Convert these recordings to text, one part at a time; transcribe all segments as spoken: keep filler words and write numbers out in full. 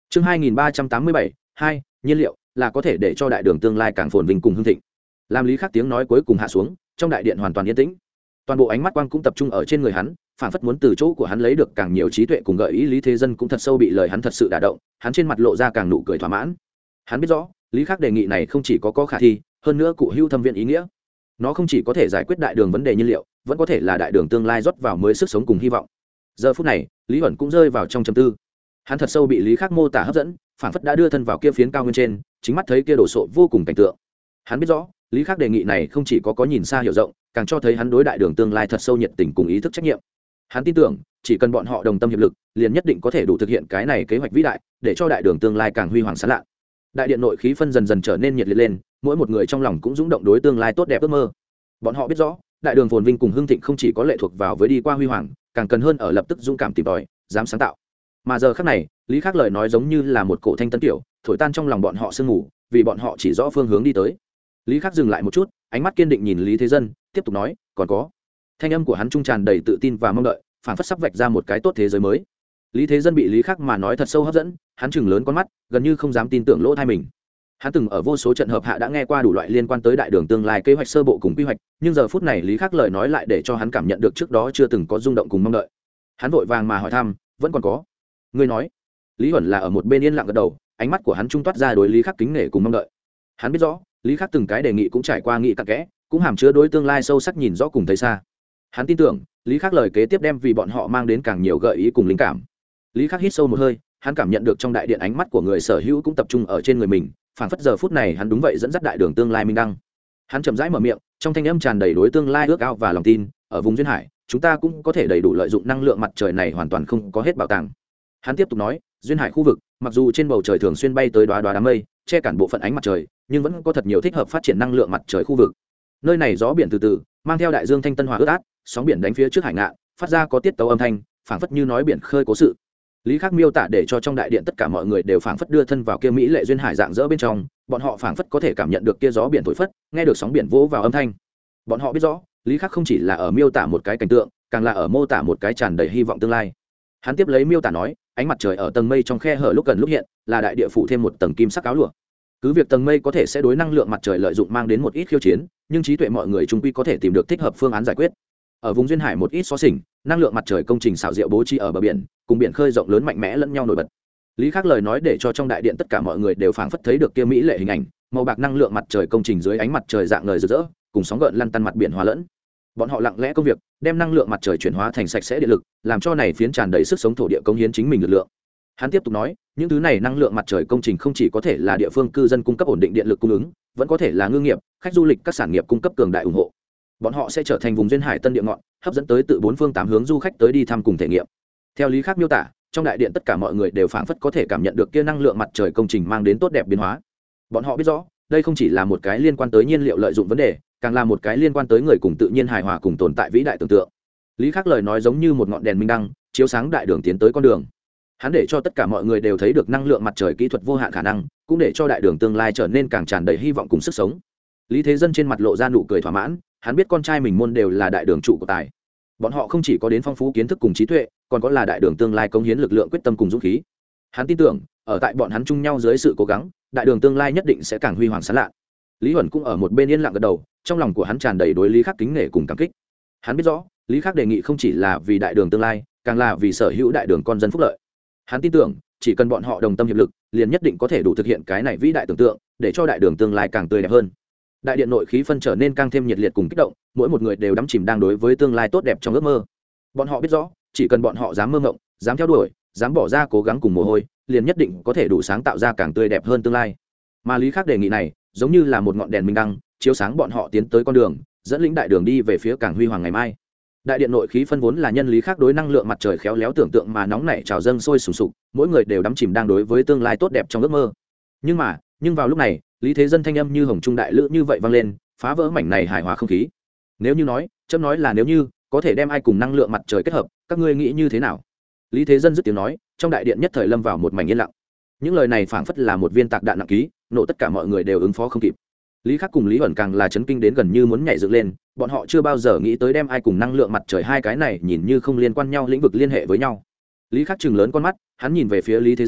chương hai nghìn ba trăm tám mươi bảy hai nhiên liệu là có thể để cho đại đường tương lai càng phồn vinh cùng hưng thịnh. Làm Lý Khắc tiếng nói cuối cùng hạ xuống, trong đại điện hoàn toàn yên tĩnh. Toàn bộ ánh mắt quang cũng tập trung ở trên người hắn, phản phất muốn từ chỗ của hắn lấy được càng nhiều trí tuệ cùng gợi ý. Lý Thế Dân cũng thật sâu bị lời hắn thật sự đả động, hắn trên mặt lộ ra càng nụ cười thỏa mãn. Hắn biết rõ, Lý Khắc đề nghị này không chỉ có có khả thi, hơn nữa cụ hữu thâm viện ý nghĩa. Nó không chỉ có thể giải quyết đại đường vấn đề nhiên liệu, vẫn có thể là đại đường tương lai rót vào mới sức sống cùng hy vọng. Giờ phút này, Lý Huẩn cũng rơi vào trong trầm tư. Hắn thật sâu bị Lý Khắc mô tả hấp dẫn, phản phất đã đưa thân vào kia phiến cao nguyên trên, chính mắt thấy kia đổ sộ vô cùng cảnh tượng. Hắn biết rõ, Lý Khắc đề nghị này không chỉ có có nhìn xa hiểu rộng, càng cho thấy hắn đối đại đường tương lai thật sâu nhiệt tình cùng ý thức trách nhiệm. Hắn tin tưởng, chỉ cần bọn họ đồng tâm hiệp lực, liền nhất định có thể đủ thực hiện cái này kế hoạch vĩ đại, để cho đại đường tương lai càng huy hoàng sáng lạ. Đại điện nội khí phân dần dần trở nên nhiệt liệt lên, mỗi một người trong lòng cũng dũng động đối tương lai tốt đẹp ước mơ. Bọn họ biết rõ, đại đường phồn vinh cùng hưng thịnh không chỉ có lệ thuộc vào với đi qua huy hoàng, càng cần hơn ở lập tức dũng cảm tìm tòi, dám sáng tạo. Mà giờ khắc này, Lý Khắc lời nói giống như là một cổ thanh tân tiểu, thổi tan trong lòng bọn họ sương mù, vì bọn họ chỉ rõ phương hướng đi tới. Lý Khắc dừng lại một chút, ánh mắt kiên định nhìn Lý Thế Dân, tiếp tục nói, còn có. Thanh âm của hắn trung tràn đầy tự tin và mong đợi, phảng phất sắp vạch ra một cái tốt thế giới mới. Lý Thế Dân bị Lý Khắc mà nói thật sâu hấp dẫn, hắn chừng lớn con mắt, gần như không dám tin tưởng lỗ tai mình. Hắn từng ở vô số trận hợp hạ đã nghe qua đủ loại liên quan tới đại đường tương lai kế hoạch sơ bộ cùng quy hoạch, nhưng giờ phút này Lý Khắc lời nói lại để cho hắn cảm nhận được trước đó chưa từng có rung động cùng mong đợi. Hắn vội vàng mà hỏi thăm, vẫn còn có. Ngươi nói? Lý Huẩn là ở một bên yên lặng gật đầu, ánh mắt của hắn trung toát ra đối Lý Khắc kính nể cùng mong đợi. Hắn biết rõ, Lý Khắc từng cái đề nghị cũng trải qua nghị cặn kẽ, cũng hàm chứa đối tương lai sâu sắc nhìn rõ cùng thấy xa. Hắn tin tưởng, Lý Khắc lời kế tiếp đem vì bọn họ mang đến càng nhiều gợi ý cùng linh cảm. Lý Khắc hít sâu một hơi, hắn cảm nhận được trong đại điện ánh mắt của người sở hữu cũng tập trung ở trên người mình, phảng phất giờ phút này hắn đúng vậy dẫn dắt đại đường tương lai minh đăng. Hắn chậm rãi mở miệng, trong thanh âm tràn đầy đối tương lai ước ao và lòng tin, ở vùng duyên hải, chúng ta cũng có thể đầy đủ lợi dụng năng lượng mặt trời này hoàn toàn không có hết bảo tàng. Hắn tiếp tục nói, duyên hải khu vực, mặc dù trên bầu trời thường xuyên bay tới đóa đóa đám mây, che cản bộ phận ánh mặt trời, nhưng vẫn có thật nhiều thích hợp phát triển năng lượng mặt trời khu vực. Nơi này gió biển từ từ, mang theo đại dương thanh tân hòa ướt át, sóng biển đánh phía trước hải ngạn, phát ra có tiết tấu âm thanh, phảng phất như nói biển khơi cố sự. Lý Khắc miêu tả để cho trong đại điện tất cả mọi người đều phảng phất đưa thân vào kia mỹ lệ duyên hải dạng dỡ bên trong, bọn họ phảng phất có thể cảm nhận được kia gió biển thổi phất, nghe được sóng biển vỗ vào âm thanh. Bọn họ biết rõ, Lý Khắc không chỉ là ở miêu tả một cái cảnh tượng, càng là ở mô tả một cái tràn đầy hy vọng tương lai. Hắn tiếp lấy miêu tả nói, ánh mặt trời ở tầng mây trong khe hở lúc gần lúc hiện, là đại địa phủ thêm một tầng kim sắc áo lụa. Cứ việc tầng mây có thể sẽ đối năng lượng mặt trời lợi dụng mang đến một ít khiêu chiến, nhưng trí tuệ mọi người chung quy có thể tìm được thích hợp phương án giải quyết. Ở vùng duyên hải một ít xó xỉnh, năng lượng mặt trời công trình xảo diệu bố trí ở bờ biển, cùng biển khơi rộng lớn mạnh mẽ lẫn nhau nổi bật. Lý Khắc lời nói để cho trong đại điện tất cả mọi người đều phảng phất thấy được kia mỹ lệ hình ảnh, màu bạc năng lượng mặt trời công trình dưới ánh mặt trời dạng ngời rực rỡ, cùng sóng gợn lăn tăn mặt biển hòa lẫn. Bọn họ lặng lẽ công việc, đem năng lượng mặt trời chuyển hóa thành sạch sẽ điện lực, làm cho này phiến tràn đầy sức sống thổ địa cống hiến chính mình lực lượng. Hắn tiếp tục nói, những thứ này năng lượng mặt trời công trình không chỉ có thể là địa phương cư dân cung cấp ổn định điện lực cung ứng, vẫn có thể là ngư nghiệp, khách du lịch các sản nghiệp cung cấp cường đại ủng hộ. Bọn họ sẽ trở thành vùng duyên hải tân địa ngọn, hấp dẫn tới từ bốn phương tám hướng du khách tới đi thăm cùng thể nghiệm. Theo Lý Khắc miêu tả, trong đại điện tất cả mọi người đều phảng phất có thể cảm nhận được kia năng lượng mặt trời công trình mang đến tốt đẹp biến hóa. Bọn họ biết rõ, đây không chỉ là một cái liên quan tới nhiên liệu lợi dụng vấn đề, càng là một cái liên quan tới người cùng tự nhiên hài hòa cùng tồn tại vĩ đại tưởng tượng. Lý Khắc lời nói giống như một ngọn đèn minh đăng, chiếu sáng đại đường tiến tới con đường. Hắn để cho tất cả mọi người đều thấy được năng lượng mặt trời kỹ thuật vô hạn khả năng, cũng để cho đại đường tương lai trở nên càng tràn đầy hy vọng cùng sức sống. Lý Thế Dân trên mặt lộ ra nụ cười thỏa mãn, hắn biết con trai mình môn đều là đại đường trụ của tài. Bọn họ không chỉ có đến phong phú kiến thức cùng trí tuệ, còn có là đại đường tương lai cống hiến lực lượng quyết tâm cùng dũng khí. Hắn tin tưởng, ở tại bọn hắn chung nhau dưới sự cố gắng, đại đường tương lai nhất định sẽ càng huy hoàng sáng lạ. Lý Huẩn cũng ở một bên yên lặng gật đầu, trong lòng của hắn tràn đầy đối Lý Khắc kính nể cùng cảm kích. Hắn biết rõ, Lý Khắc đề nghị không chỉ là vì đại đường tương lai, càng là vì sở hữu đại đường con dân phúc lợi. Hắn tin tưởng, chỉ cần bọn họ đồng tâm hiệp lực, liền nhất định có thể đủ thực hiện cái này vĩ đại tưởng tượng, để cho đại đường tương lai càng tươi đẹp hơn. Đại điện nội khí phân trở nên càng thêm nhiệt liệt cùng kích động, mỗi một người đều đắm chìm đang đối với tương lai tốt đẹp trong ước mơ. Bọn họ biết rõ, chỉ cần bọn họ dám mơ mộng, dám theo đuổi, dám bỏ ra cố gắng cùng mồ hôi, liền nhất định có thể đủ sáng tạo ra càng tươi đẹp hơn tương lai. Mà Lý Khắc đề nghị này, giống như là một ngọn đèn minh đăng, chiếu sáng bọn họ tiến tới con đường, dẫn lĩnh đại đường đi về phía càng huy hoàng ngày mai. Đại điện nội khí phân vốn là nhân Lý Khắc đối năng lượng mặt trời khéo léo tưởng tượng mà nóng nảy trào dâng sôi sùng sục, mỗi người đều đắm chìm đang đối với tương lai tốt đẹp trong ước mơ. Nhưng mà, nhưng vào lúc này, Lý Thế Dân thanh âm như hồng trung đại lữ như vậy vang lên, phá vỡ mảnh này hài hòa không khí. Nếu như nói, chấm nói là nếu như có thể đem ai cùng năng lượng mặt trời kết hợp, các ngươi nghĩ như thế nào? Lý Thế Dân dứt tiếng nói, trong đại điện nhất thời lâm vào một mảnh yên lặng. Những lời này phảng phất là một viên tạc đạn nặng ký, nổ tất cả mọi người đều ứng phó không kịp. Lý Khắc cùng Lý Huẩn càng là chấn kinh đến gần như muốn nhảy dựng lên, bọn họ chưa bao giờ nghĩ tới đem ai cùng năng lượng mặt trời hai cái này nhìn như không liên quan nhau lĩnh vực liên hệ với nhau. Lý Khắc trừng lớn con mắt, hắn nhìn về phía Lý Thế Dân,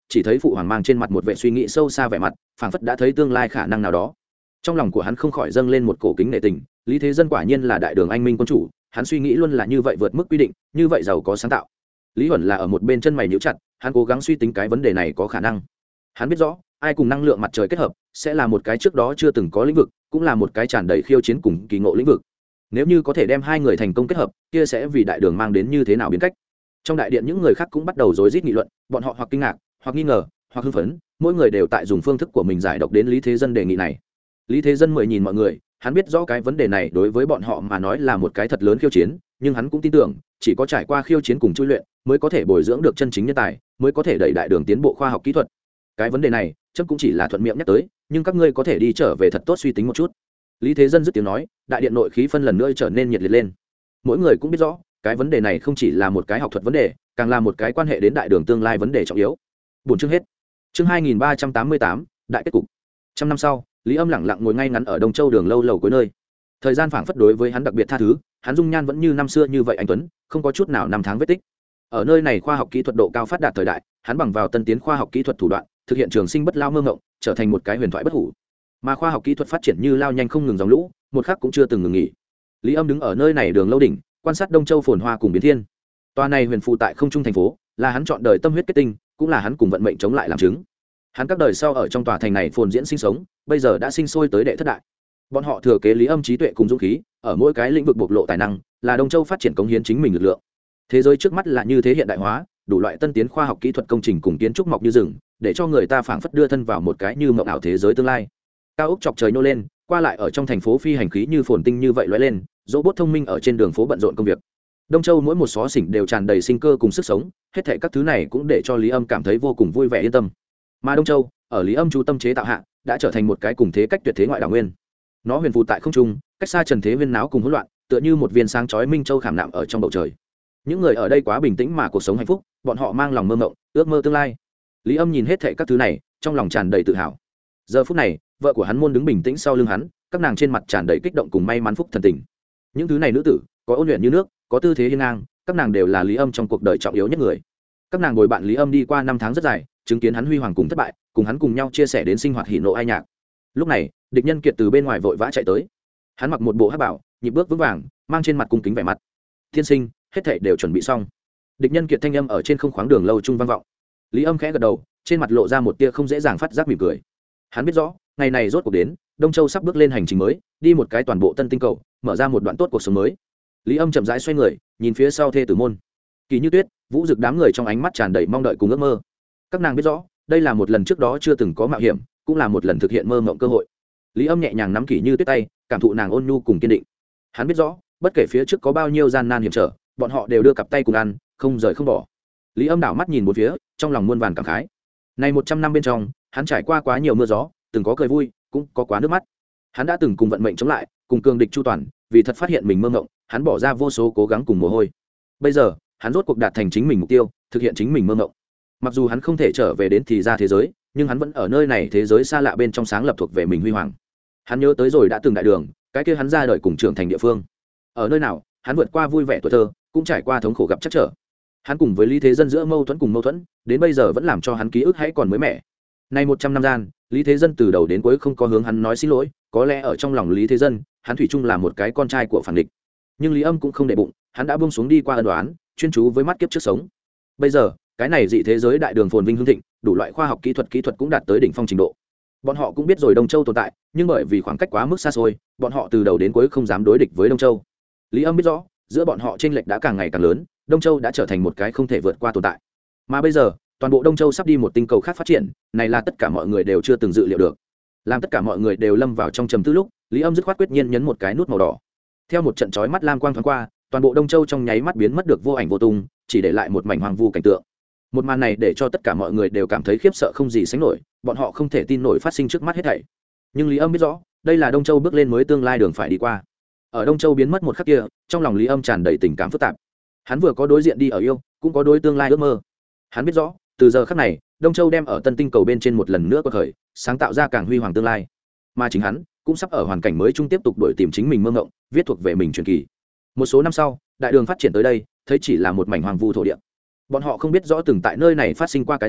chỉ thấy phụ hoàng mang trên mặt một vẻ suy nghĩ sâu xa vẻ mặt, phảng phất đã thấy tương lai khả năng nào đó. Trong lòng của hắn không khỏi dâng lên một cổ kính nể tình, Lý Thế Dân quả nhiên là đại đường anh minh quân chủ, hắn suy nghĩ luôn là như vậy, vượt mức quy định, như vậy giàu có sáng tạo. Lý Huẩn là ở một bên chân mày nhíu chặt, hắn cố gắng suy tính cái vấn đề này có khả năng. Hắn biết rõ, ai cùng năng lượng mặt trời kết hợp, sẽ là một cái trước đó chưa từng có lĩnh vực, cũng là một cái tràn đầy khiêu chiến cùng kỳ ngộ lĩnh vực. Nếu như có thể đem hai người thành công kết hợp, kia sẽ vì đại đường mang đến như thế nào biến cách. Trong đại điện những người khác cũng bắt đầu rối rít nghị luận, bọn họ hoặc kinh ngạc, hoặc nghi ngờ, hoặc hưng phấn, mỗi người đều tại dùng phương thức của mình giải độc đến Lý Thế Dân đề nghị này. Lý Thế Dân mời nhìn mọi người, hắn biết rõ cái vấn đề này đối với bọn họ mà nói là một cái thật lớn khiêu chiến, nhưng hắn cũng tin tưởng, chỉ có trải qua khiêu chiến cùng chui luyện, mới có thể bồi dưỡng được chân chính nhân tài, mới có thể đẩy đại đường tiến bộ khoa học kỹ thuật. Cái vấn đề này, chấm cũng chỉ là thuận miệng nhắc tới, nhưng các ngươi có thể đi trở về thật tốt suy tính một chút. Lý Thế Dân dứt tiếng nói, đại điện nội khí phân lần nữa trở nên nhiệt liệt lên. Mỗi người cũng biết rõ, cái vấn đề này không chỉ là một cái học thuật vấn đề, càng là một cái quan hệ đến đại đường tương lai vấn đề trọng yếu. Buổi chương hết. Chương hai nghìn ba trăm tám mươi tám, đại kết cục. Trăm năm sau, Lý Âm lặng lặng ngồi ngay ngắn ở Đông Châu đường lâu lầu cuối nơi. Thời gian phảng phất đối với hắn đặc biệt tha thứ, hắn dung nhan vẫn như năm xưa như vậy anh tuấn, không có chút nào năm tháng vết tích. Ở nơi này khoa học kỹ thuật độ cao phát đạt thời đại, hắn bằng vào tân tiến khoa học kỹ thuật thủ đoạn, thực hiện trường sinh bất lao mơ ngộng, trở thành một cái huyền thoại bất hủ. Mà khoa học kỹ thuật phát triển như lao nhanh không ngừng dòng lũ, một khắc cũng chưa từng ngừng nghỉ. Lý Âm đứng ở nơi này đường lâu đỉnh, quan sát Đông Châu phồn hoa cùng biến thiên. Tòa này huyền phù tại không trung thành phố, là hắn chọn đời tâm huyết kết tinh, cũng là hắn cùng vận mệnh chống lại làm chứng. Hắn các đời sau ở trong tòa thành này phồn diễn sinh sống, bây giờ đã sinh sôi tới đệ thất đại. Bọn họ thừa kế Lý Âm trí tuệ cùng dũng khí, ở mỗi cái lĩnh vực bộc lộ tài năng, là Đông Châu phát triển cống hiến chính mình lực lượng. Thế giới trước mắt là như thế hiện đại hóa, đủ loại tân tiến khoa học kỹ thuật công trình cùng kiến trúc mọc như rừng, để cho người ta phảng phất đưa thân vào một cái như mộng ảo thế giới tương lai. Cao ốc chọc trời nô lên, qua lại ở trong thành phố phi hành khí như phồn tinh như vậy lóe lên, robot thông minh ở trên đường phố bận rộn công việc. Đông Châu mỗi một xó xỉnh đều tràn đầy sinh cơ cùng sức sống, hết thảy các thứ này cũng để cho Lý Âm cảm thấy vô cùng vui vẻ yên tâm. Mà Đông Châu, ở Lý Âm chú tâm chế tạo hạ, đã trở thành một cái cùng thế cách tuyệt thế ngoại đảo nguyên. Nó huyền phù tại không trung, cách xa trần thế viên náo cùng hỗn loạn, tựa như một viên sáng chói minh châu khảm nạm ở trong bầu trời. Những người ở đây quá bình tĩnh mà cuộc sống hạnh phúc, bọn họ mang lòng mơ mộng, ước mơ tương lai. Lý Âm nhìn hết thảy các thứ này, trong lòng tràn đầy tự hào. Giờ phút này, vợ của hắn môn đứng bình tĩnh sau lưng hắn, các nàng trên mặt tràn đầy kích động cùng may mắn phúc thần tình. Những thứ này nữ tử, có ôn luyện như nước, có tư thế hiên ngang, các nàng đều là Lý Âm trong cuộc đời trọng yếu nhất người. Các nàng bồi bạn Lý Âm đi qua năm tháng rất dài, chứng kiến hắn huy hoàng cùng thất bại, cùng hắn cùng nhau chia sẻ đến sinh hoạt hỉ nộ ai nhạc. Lúc này, địch nhân kiệt từ bên ngoài vội vã chạy tới. Hắn mặc một bộ hắc bảo, nhịp bước vững vàng, mang trên mặt cung kính vẻ mặt. Thiên sinh, hết thảy đều chuẩn bị xong. Địch nhân kiệt thanh âm ở trên không khoáng đường lâu trung vang vọng. Lý Âm khẽ gật đầu, trên mặt lộ ra một tia không dễ dàng phát giác mỉm cười. Hắn biết rõ, ngày này rốt cuộc đến, Đông Châu sắp bước lên hành trình mới, đi một cái toàn bộ tân tinh cầu, mở ra một đoạn tốt cuộc sống mới. Lý Âm chậm rãi xoay người, nhìn phía sau thê tử môn. Kỳ Như Tuyết, Vũ Dực đám người trong ánh mắt tràn đầy mong đợi cùng ước mơ. Các nàng biết rõ, đây là một lần trước đó chưa từng có mạo hiểm, cũng là một lần thực hiện mơ mộng cơ hội. Lý Âm nhẹ nhàng nắm Kỳ Như Tuyết tay, cảm thụ nàng ôn nhu cùng kiên định. Hắn biết rõ, bất kể phía trước có bao nhiêu gian nan hiểm trở, bọn họ đều đưa cặp tay cùng ăn, không rời không bỏ. Lý Âm đảo mắt nhìn một phía, trong lòng muôn vàn cảm khái. Này một trăm năm bên trong, hắn trải qua quá nhiều mưa gió, từng có cười vui, cũng có quá nước mắt. Hắn đã từng cùng vận mệnh chống lại, cùng cường địch chu toàn, vì thật phát hiện mình mơ mộng, hắn bỏ ra vô số cố gắng cùng mồ hôi. Bây giờ, hắn rốt cuộc đạt thành chính mình mục tiêu, thực hiện chính mình mơ mộng. Mặc dù hắn không thể trở về đến thì ra thế giới, nhưng hắn vẫn ở nơi này thế giới xa lạ bên trong sáng lập thuộc về mình huy hoàng. Hắn nhớ tới rồi đã từng đại đường, cái kia hắn ra đời cùng trưởng thành địa phương. Ở nơi nào, hắn vượt qua vui vẻ tuổi thơ, cũng trải qua thống khổ gặp trắc trở. Hắn cùng với Lý Thế Dân giữa mâu thuẫn cùng mâu thuẫn, đến bây giờ vẫn làm cho hắn ký ức hãy còn mới mẻ. Nay một trăm năm gian, Lý Thế Dân từ đầu đến cuối không có hướng hắn nói xin lỗi, có lẽ ở trong lòng Lý Thế Dân, hắn thủy chung là một cái con trai của phản địch. Nhưng Lý Âm cũng không để bụng, hắn đã buông xuống đi qua ân oán, chuyên chú với mắt kiếp trước sống. Bây giờ, cái này dị thế giới đại đường phồn vinh hưng thịnh, đủ loại khoa học kỹ thuật kỹ thuật cũng đạt tới đỉnh phong trình độ. Bọn họ cũng biết rồi Đông Châu tồn tại, nhưng bởi vì khoảng cách quá mức xa xôi, bọn họ từ đầu đến cuối không dám đối địch với Đông Châu. Lý Âm biết rõ, giữa bọn họ chênh lệch đã càng ngày càng lớn, Đông Châu đã trở thành một cái không thể vượt qua tồn tại. Mà bây giờ, toàn bộ Đông Châu sắp đi một tinh cầu khác phát triển, này là tất cả mọi người đều chưa từng dự liệu được. Làm tất cả mọi người đều lâm vào trong trầm tư lúc, Lý Âm dứt khoát quyết nhiên nhấn một cái nút màu đỏ. Theo một trận chói mắt lam quang thoáng qua, toàn bộ Đông Châu trong nháy mắt biến mất được vô ảnh vô tung, chỉ để lại một mảnh hoang vu cảnh tượng. Một màn này để cho tất cả mọi người đều cảm thấy khiếp sợ không gì sánh nổi, bọn họ không thể tin nổi phát sinh trước mắt hết thảy. Nhưng Lý Âm biết rõ, đây là Đông Châu bước lên mới tương lai đường phải đi qua. Ở Đông Châu biến mất một khắc kia, trong lòng Lý Âm tràn đầy tình cảm phức tạp. Hắn vừa có đối diện đi ở yêu, cũng có đối tương lai ước mơ. Hắn biết rõ, từ giờ khắc này, Đông Châu đem ở tân tinh cầu bên trên một lần nữa quật khởi, sáng tạo ra càng huy hoàng tương lai. Mà chính hắn cũng sắp ở hoàn cảnh mới chung tiếp tục đuổi tìm chính mình mơ ngộng, viết thuộc về mình truyền kỳ. Một số năm sau, đại đường phát triển tới đây, thấy chỉ là một mảnh hoang vu thổ địa. Bọn họ không biết rõ từng tại nơi này phát sinh qua cái gì,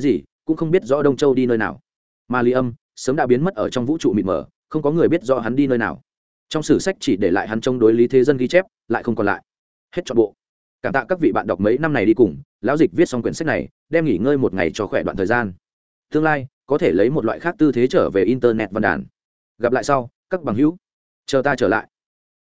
cũng không biết rõ đông châu đi nơi nào, mà Lý Âm sớm đã biến mất ở trong vũ trụ mịt mờ, không có người biết rõ hắn đi nơi nào. Trong sử sách chỉ để lại hắn chống đối Lý Thế Dân ghi chép, lại không còn lại. Hết trọn bộ. Cảm tạ các vị bạn đọc mấy năm này đi cùng, lão dịch viết xong quyển sách này, đem nghỉ ngơi một ngày cho khỏe đoạn thời gian. Tương lai có thể lấy một loại khác tư thế trở về internet văn đàn. Gặp lại sau, các bằng hữu. Chờ ta trở lại.